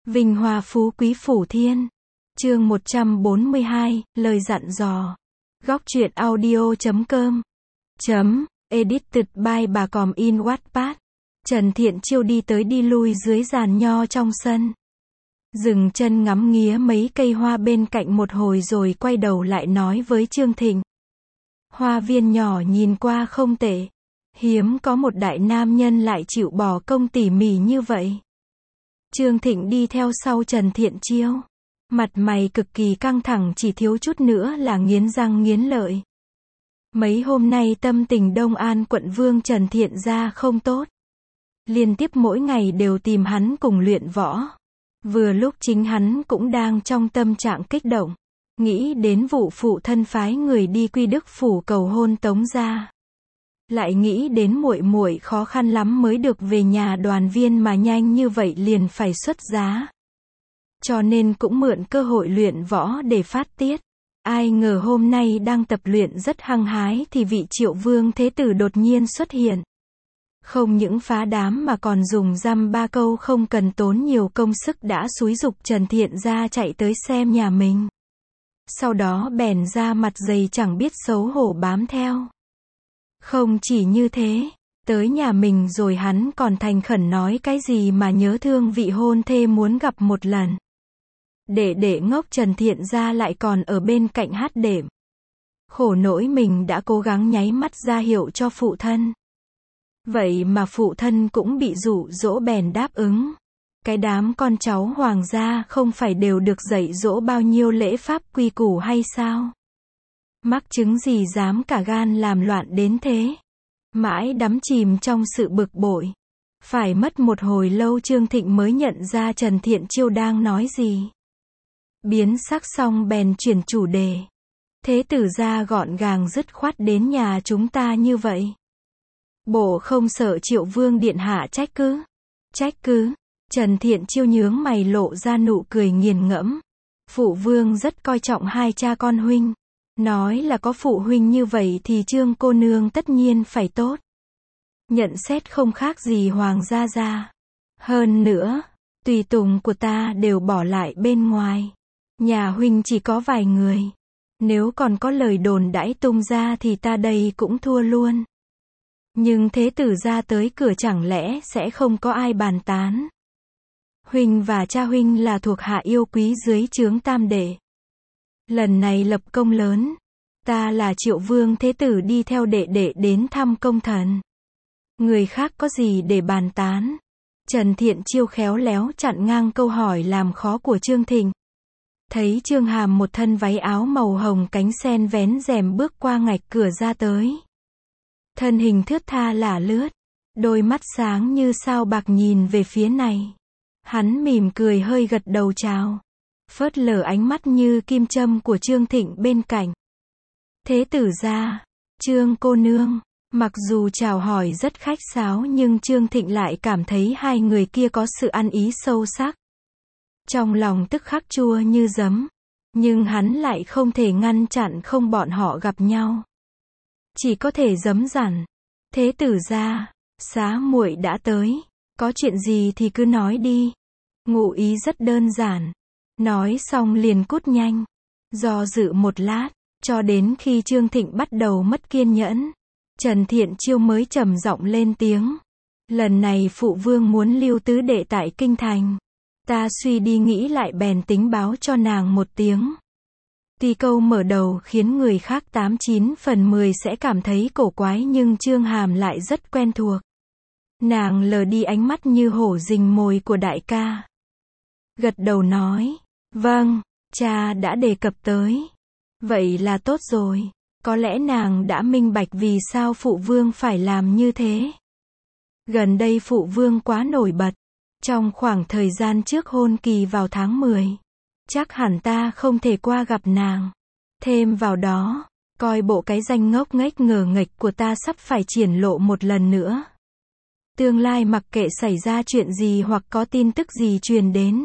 Vinh hoa phú quý phủ thiên. Chương 142, lời dặn dò. Góc truyện audio.com. Edited by bà Còm in Wattpad. Trần Thiện Chiêu đi tới đi lui dưới giàn nho trong sân. Dừng chân ngắm nghía mấy cây hoa bên cạnh một hồi rồi quay đầu lại nói với Trương Thịnh. Hoa viên nhỏ nhìn qua không tệ. Hiếm có một đại nam nhân lại chịu bỏ công tỉ mỉ như vậy. Trương Thịnh đi theo sau Trần Thiện Chiêu. Mặt mày cực kỳ căng thẳng, chỉ thiếu chút nữa là nghiến răng nghiến lợi. Mấy hôm nay tâm tình Đông An quận Vương Trần Thiện gia không tốt. Liên tiếp mỗi ngày đều tìm hắn cùng luyện võ. Vừa lúc chính hắn cũng đang trong tâm trạng kích động. Nghĩ đến vụ phụ thân phái người đi Quy Đức phủ cầu hôn Tống gia. Lại nghĩ đến muội muội khó khăn lắm mới được về nhà đoàn viên mà nhanh như vậy liền phải xuất giá. Cho nên cũng mượn cơ hội luyện võ để phát tiết. Ai ngờ hôm nay đang tập luyện rất hăng hái thì vị Triệu Vương Thế Tử đột nhiên xuất hiện. Không những phá đám mà còn dùng dăm ba câu không cần tốn nhiều công sức đã xúi giục Trần Thiện ra chạy tới xem nhà mình. Sau đó bèn ra mặt dày chẳng biết xấu hổ bám theo. Không chỉ như thế, tới nhà mình rồi hắn còn thành khẩn nói cái gì mà nhớ thương vị hôn thê muốn gặp một lần. Đệ ngốc Trần Thiện gia lại còn ở bên cạnh hát đệm. Khổ nỗi mình đã cố gắng nháy mắt ra hiệu cho phụ thân. Vậy mà phụ thân cũng bị dụ dỗ bèn đáp ứng. Cái đám con cháu hoàng gia không phải đều được dạy dỗ bao nhiêu lễ pháp quy củ hay sao? Mắc chứng gì dám cả gan làm loạn đến thế? Mãi đắm chìm trong sự bực bội. Phải mất một hồi lâu Trương Thịnh mới nhận ra Trần Thiện Chiêu đang nói gì. Biến sắc xong bèn chuyển chủ đề. Thế tử gia gọn gàng dứt khoát đến nhà chúng ta như vậy. Bộ không sợ Triệu Vương điện hạ trách cứ? Trách cứ? Trần Thiện Chiêu nhướng mày lộ ra nụ cười nghiền ngẫm. Phụ vương rất coi trọng hai cha con huynh. Nói là có phụ huynh như vậy thì Trương cô nương tất nhiên phải tốt. Nhận xét không khác gì hoàng gia gia. Hơn nữa, tùy tùng của ta đều bỏ lại bên ngoài. Nhà huynh chỉ có vài người. Nếu còn có lời đồn đãi tung ra thì ta đây cũng thua luôn. Nhưng thế tử ra tới cửa chẳng lẽ sẽ không có ai bàn tán. Huynh và cha huynh là thuộc hạ yêu quý dưới trướng tam đệ. Lần này lập công lớn. Ta là Triệu Vương Thế Tử đi theo đệ đệ đến thăm công thần. Người khác có gì để bàn tán? Trần Thiện Chiêu khéo léo chặn ngang câu hỏi làm khó của Trương Thịnh. Thấy Trương Hàm một thân váy áo màu hồng cánh sen vén rèm bước qua ngạch cửa ra tới. Thân hình thướt tha lả lướt. Đôi mắt sáng như sao bạc nhìn về phía này. Hắn mỉm cười hơi gật đầu chào. Phớt lờ ánh mắt như kim châm của Trương Thịnh bên cạnh. Thế tử gia, Trương cô nương. Mặc dù chào hỏi rất khách sáo nhưng Trương Thịnh lại cảm thấy hai người kia có sự ăn ý sâu sắc. Trong lòng tức khắc chua như giấm. Nhưng hắn lại không thể ngăn chặn không bọn họ gặp nhau. Chỉ có thể giấm dặn. Thế tử gia, xá muội đã tới. Có chuyện gì thì cứ nói đi. Ngụ ý rất đơn giản. Nói xong liền cút nhanh. Do dự một lát, cho đến khi Trương Thịnh bắt đầu mất kiên nhẫn. Trần Thiện Chiêu mới trầm giọng lên tiếng. Lần này phụ vương muốn lưu tứ đệ tại kinh thành. Ta suy đi nghĩ lại bèn tính báo cho nàng một tiếng. Tuy câu mở đầu khiến người khác 89 phần 10 sẽ cảm thấy cổ quái nhưng Trương Hàm lại rất quen thuộc. Nàng lờ đi ánh mắt như hổ rình mồi của đại ca. Gật đầu nói. Vâng, cha đã đề cập tới. Vậy là tốt rồi. Có lẽ nàng đã minh bạch vì sao phụ vương phải làm như thế. Gần đây phụ vương quá nổi bật. Trong khoảng thời gian trước hôn kỳ vào tháng 10. Chắc hẳn ta không thể qua gặp nàng. Thêm vào đó, coi bộ cái danh ngốc nghếch ngờ nghệch của ta sắp phải triển lộ một lần nữa. Tương lai mặc kệ xảy ra chuyện gì hoặc có tin tức gì truyền đến.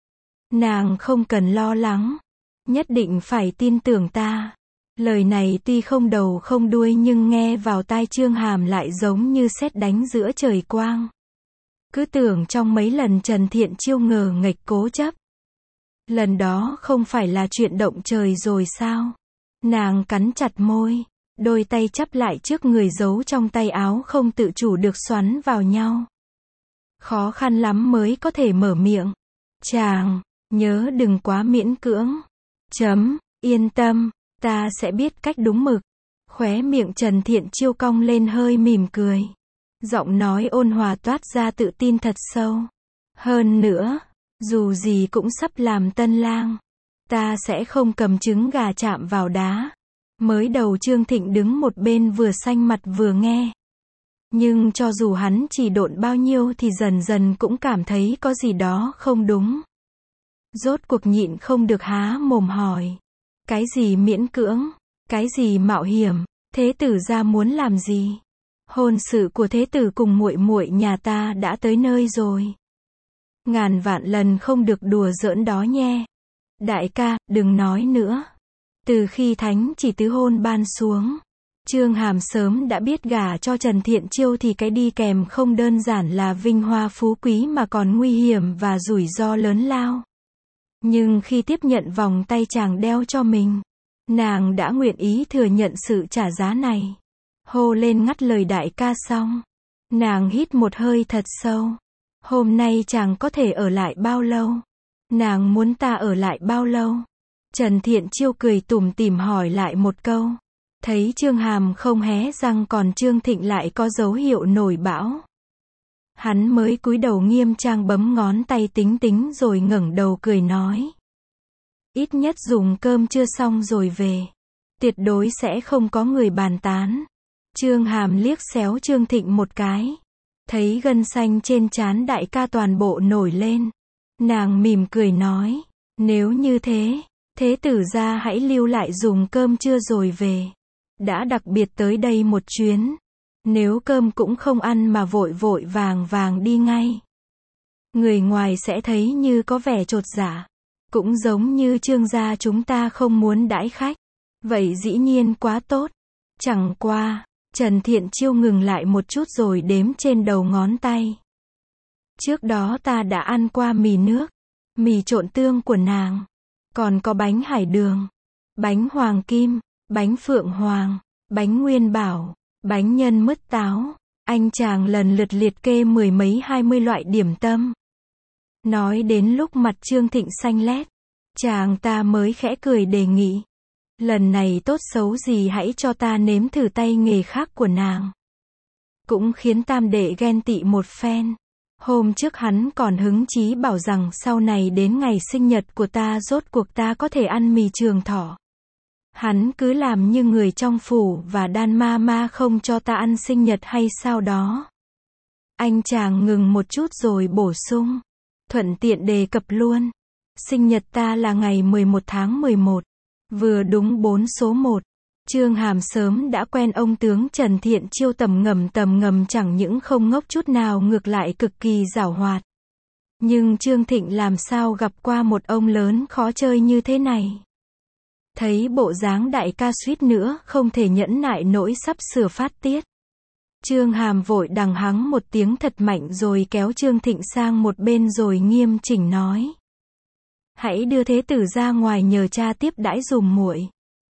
Nàng không cần lo lắng. Nhất định phải tin tưởng ta. Lời này tuy không đầu không đuôi nhưng nghe vào tai Trương Hàm lại giống như sét đánh giữa trời quang. Cứ tưởng trong mấy lần Trần Thiện Chiêu ngờ nghệch cố chấp. Lần đó không phải là chuyện động trời rồi sao? Nàng cắn chặt môi, đôi tay chắp lại trước người giấu trong tay áo không tự chủ được xoắn vào nhau. Khó khăn lắm mới có thể mở miệng. Chàng, nhớ đừng quá miễn cưỡng. Yên tâm, ta sẽ biết cách đúng mực. Khóe miệng Trần Thiện Chiêu cong lên hơi mỉm cười. Giọng nói ôn hòa toát ra tự tin thật sâu. Hơn nữa, dù gì cũng sắp làm tân lang. Ta sẽ không cầm trứng gà chạm vào đá. Mới đầu Trương Thịnh đứng một bên vừa xanh mặt vừa nghe. Nhưng cho dù hắn chỉ độn bao nhiêu thì dần dần cũng cảm thấy có gì đó không đúng. Rốt cuộc nhịn không được há mồm hỏi. Cái gì miễn cưỡng? Cái gì mạo hiểm? Thế tử gia muốn làm gì? Hôn sự của thế tử cùng muội muội nhà ta đã tới nơi rồi. Ngàn vạn lần không được đùa giỡn đó nhe. Đại ca, đừng nói nữa. Từ khi thánh chỉ tứ hôn ban xuống, Trương Hàm sớm đã biết gả cho Trần Thiện Chiêu thì cái đi kèm không đơn giản là vinh hoa phú quý mà còn nguy hiểm và rủi ro lớn lao. Nhưng khi tiếp nhận vòng tay chàng đeo cho mình, nàng đã nguyện ý thừa nhận sự trả giá này. Hô lên ngắt lời đại ca xong, nàng hít một hơi thật sâu. Hôm nay chàng có thể ở lại bao lâu? Nàng muốn ta ở lại bao lâu? Trần Thiện Chiêu cười tủm tỉm hỏi lại một câu. Thấy Trương Hàm không hé răng còn Trương Thịnh lại có dấu hiệu nổi bão. Hắn mới cúi đầu nghiêm trang bấm ngón tay tính tính rồi ngẩng đầu cười nói. Ít nhất dùng cơm trưa xong rồi về. Tuyệt đối sẽ không có người bàn tán. Trương Hàm liếc xéo Trương Thịnh một cái. Thấy gân xanh trên trán đại ca toàn bộ nổi lên. Nàng mỉm cười nói. Nếu như thế, thế tử gia hãy lưu lại dùng cơm trưa rồi về. Đã đặc biệt tới đây một chuyến. Nếu cơm cũng không ăn mà vội vội vàng vàng đi ngay. Người ngoài sẽ thấy như có vẻ chột dạ. Cũng giống như Trương gia chúng ta không muốn đãi khách. Vậy dĩ nhiên quá tốt. Chẳng qua, Trần Thiện Chiêu ngừng lại một chút rồi đếm trên đầu ngón tay. Trước đó ta đã ăn qua mì nước, mì trộn tương của nàng. Còn có bánh hải đường, bánh hoàng kim, bánh phượng hoàng, bánh nguyên bảo, bánh nhân mứt táo. Anh chàng lần lượt liệt kê 10 mấy 20 loại điểm tâm. Nói đến lúc mặt Trương Thịnh xanh lét, chàng ta mới khẽ cười đề nghị. Lần này tốt xấu gì hãy cho ta nếm thử tay nghề khác của nàng. Cũng khiến tam đệ ghen tị một phen. Hôm trước hắn còn hứng chí bảo rằng sau này đến ngày sinh nhật của ta rốt cuộc ta có thể ăn mì trường thọ. Hắn cứ làm như người trong phủ và đan ma ma không cho ta ăn sinh nhật hay sao đó. Anh chàng ngừng một chút rồi bổ sung. Thuận tiện đề cập luôn. Sinh nhật ta là ngày 11 tháng 11. Vừa đúng 4 số 1. Trương Hàm sớm đã quen ông tướng Trần Thiện Chiêu tầm ngầm chẳng những không ngốc chút nào ngược lại cực kỳ giảo hoạt. Nhưng Trương Thịnh làm sao gặp qua một ông lớn khó chơi như thế này. Thấy bộ dáng đại ca suýt nữa không thể nhẫn nại nỗi sắp sửa phát tiết. Trương Hàm vội đằng hắng một tiếng thật mạnh rồi kéo Trương Thịnh sang một bên rồi nghiêm chỉnh nói. Hãy đưa thế tử ra ngoài nhờ cha tiếp đãi dùm muội.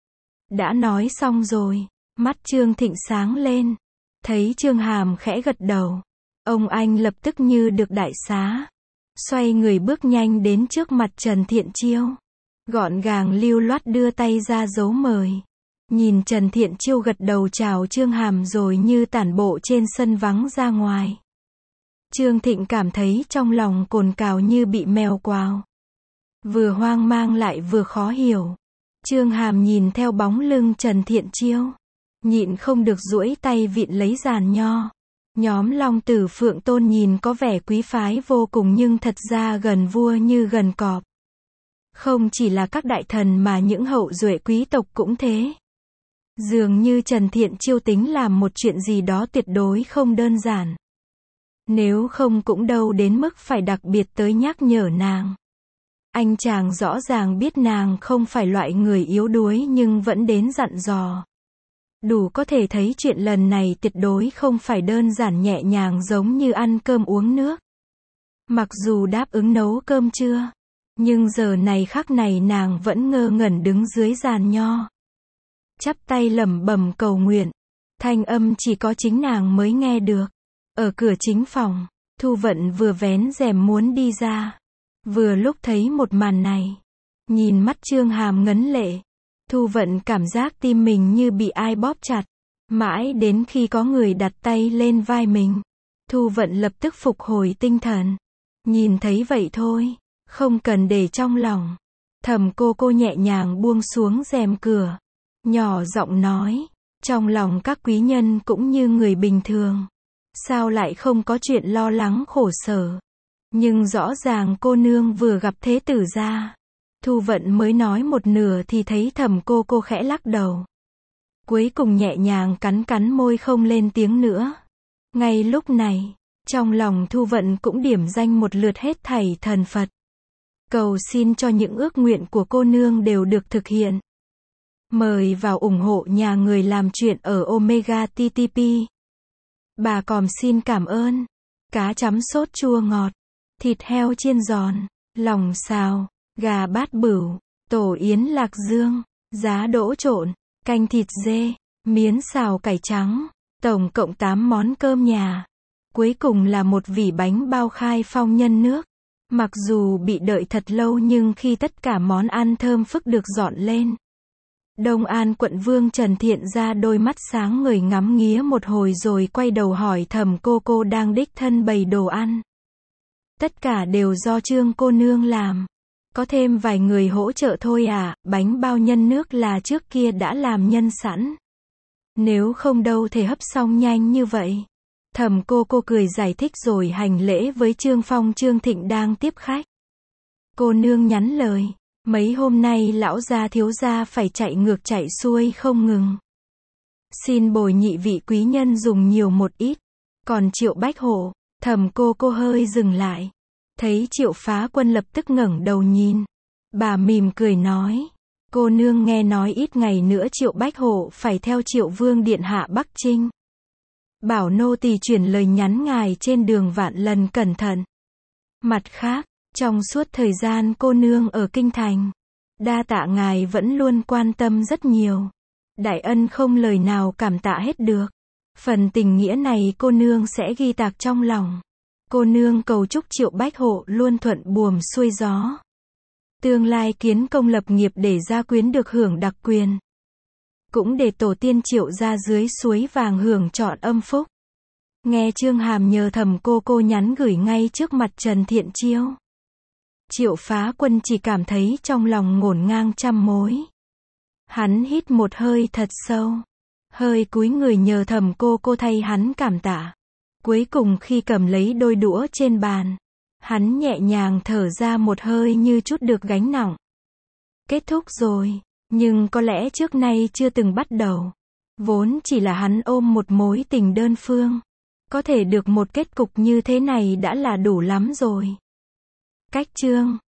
Đã nói xong rồi, mắt Trương Thịnh sáng lên. Thấy Trương Hàm khẽ gật đầu. Ông anh lập tức như được đại xá. Xoay người bước nhanh đến trước mặt Trần Thiện Chiêu. Gọn gàng lưu loát đưa tay ra dấu mời. Nhìn Trần Thiện Chiêu gật đầu chào Trương Hàm rồi như tản bộ trên sân vắng ra ngoài. Trương Thịnh cảm thấy trong lòng cồn cào như bị mèo quào. Vừa hoang mang lại vừa khó hiểu. Trương Hàm nhìn theo bóng lưng Trần Thiện Chiêu. Nhịn không được duỗi tay vịn lấy giàn nho. Nhóm Long Tử Phượng Tôn nhìn có vẻ quý phái vô cùng nhưng thật ra gần vua như gần cọp. Không chỉ là các đại thần mà những hậu duệ quý tộc cũng thế. Dường như Trần Thiện Chiêu tính làm một chuyện gì đó tuyệt đối không đơn giản. Nếu không cũng đâu đến mức phải đặc biệt tới nhắc nhở nàng. Anh chàng rõ ràng biết nàng không phải loại người yếu đuối nhưng vẫn đến dặn dò. Đủ có thể thấy chuyện lần này tuyệt đối không phải đơn giản nhẹ nhàng giống như ăn cơm uống nước. Mặc dù đáp ứng nấu cơm trưa, nhưng giờ này khắc này nàng vẫn ngơ ngẩn đứng dưới giàn nho. Chắp tay lẩm bẩm cầu nguyện. Thanh âm chỉ có chính nàng mới nghe được. Ở cửa chính phòng, Thu Vận vừa vén rèm muốn đi ra. Vừa lúc thấy một màn này. Nhìn mắt Chương Hàm ngấn lệ. Thu Vận cảm giác tim mình như bị ai bóp chặt. Mãi đến khi có người đặt tay lên vai mình. Thu Vận lập tức phục hồi tinh thần. Nhìn thấy vậy thôi, không cần để trong lòng. Thẩm cô nhẹ nhàng buông xuống rèm cửa. Nhỏ giọng nói, trong lòng các quý nhân cũng như người bình thường. Sao lại không có chuyện lo lắng khổ sở. Nhưng rõ ràng cô nương vừa gặp thế tử gia. Thu Vận mới nói một nửa thì thấy Thẩm cô khẽ lắc đầu. Cuối cùng nhẹ nhàng cắn môi không lên tiếng nữa. Ngay lúc này, trong lòng Thu Vận cũng điểm danh một lượt hết thảy thần Phật. Cầu xin cho những ước nguyện của cô nương đều được thực hiện. Mời vào ủng hộ nhà người làm chuyện ở Omega TTP. Bà Còm xin cảm ơn. Cá chấm sốt chua ngọt, thịt heo chiên giòn, lòng xào, gà bát bửu, tổ yến lạc dương, giá đỗ trộn, canh thịt dê, miến xào cải trắng, tổng cộng 8 món cơm nhà. Cuối cùng là một vỉ bánh bao khai phong nhân nước. Mặc dù bị đợi thật lâu nhưng khi tất cả món ăn thơm phức được dọn lên, Đông An quận vương Trần Thiện ra đôi mắt sáng ngời ngắm nghía một hồi rồi quay đầu hỏi Thẩm cô đang đích thân bày đồ ăn. Tất cả đều do Trương cô nương làm. Có thêm vài người hỗ trợ thôi à, bánh bao nhân nước là trước kia đã làm nhân sẵn. Nếu không đâu thể hấp xong nhanh như vậy. Thẩm cô cười giải thích rồi hành lễ với Trương Phong Trương Thịnh đang tiếp khách. Cô nương nhắn lời, mấy hôm nay lão gia thiếu gia phải chạy ngược chạy xuôi không ngừng. Xin bồi nhị vị quý nhân dùng nhiều một ít. Còn Triệu Bách Hộ, Thẩm cô hơi dừng lại. Thấy Triệu Phá Quân lập tức ngẩng đầu nhìn. Bà mỉm cười nói, cô nương nghe nói ít ngày nữa Triệu Bách Hộ phải theo Triệu Vương Điện Hạ Bắc Trinh. Bảo nô tỳ chuyển lời nhắn ngài trên đường vạn lần cẩn thận. Mặt khác, trong suốt thời gian cô nương ở kinh thành, đa tạ ngài vẫn luôn quan tâm rất nhiều. Đại ân không lời nào cảm tạ hết được. Phần tình nghĩa này cô nương sẽ ghi tạc trong lòng. Cô nương cầu chúc Triệu Bách Hộ luôn thuận buồm xuôi gió. Tương lai kiến công lập nghiệp để gia quyến được hưởng đặc quyền. Cũng để tổ tiên Triệu gia dưới suối vàng hưởng trọn âm phúc. Nghe Chương Hàm nhờ Thẩm cô nhắn gửi ngay trước mặt Trần Thiện Chiêu. Triệu Phá Quân chỉ cảm thấy trong lòng ngổn ngang trăm mối. Hắn hít một hơi thật sâu. Hơi cúi người nhờ Thẩm cô thay hắn cảm tạ. Cuối cùng khi cầm lấy đôi đũa trên bàn, hắn nhẹ nhàng thở ra một hơi như chút được gánh nặng. Kết thúc rồi, nhưng có lẽ trước nay chưa từng bắt đầu. Vốn chỉ là hắn ôm một mối tình đơn phương. Có thể được một kết cục như thế này đã là đủ lắm rồi. Cách chương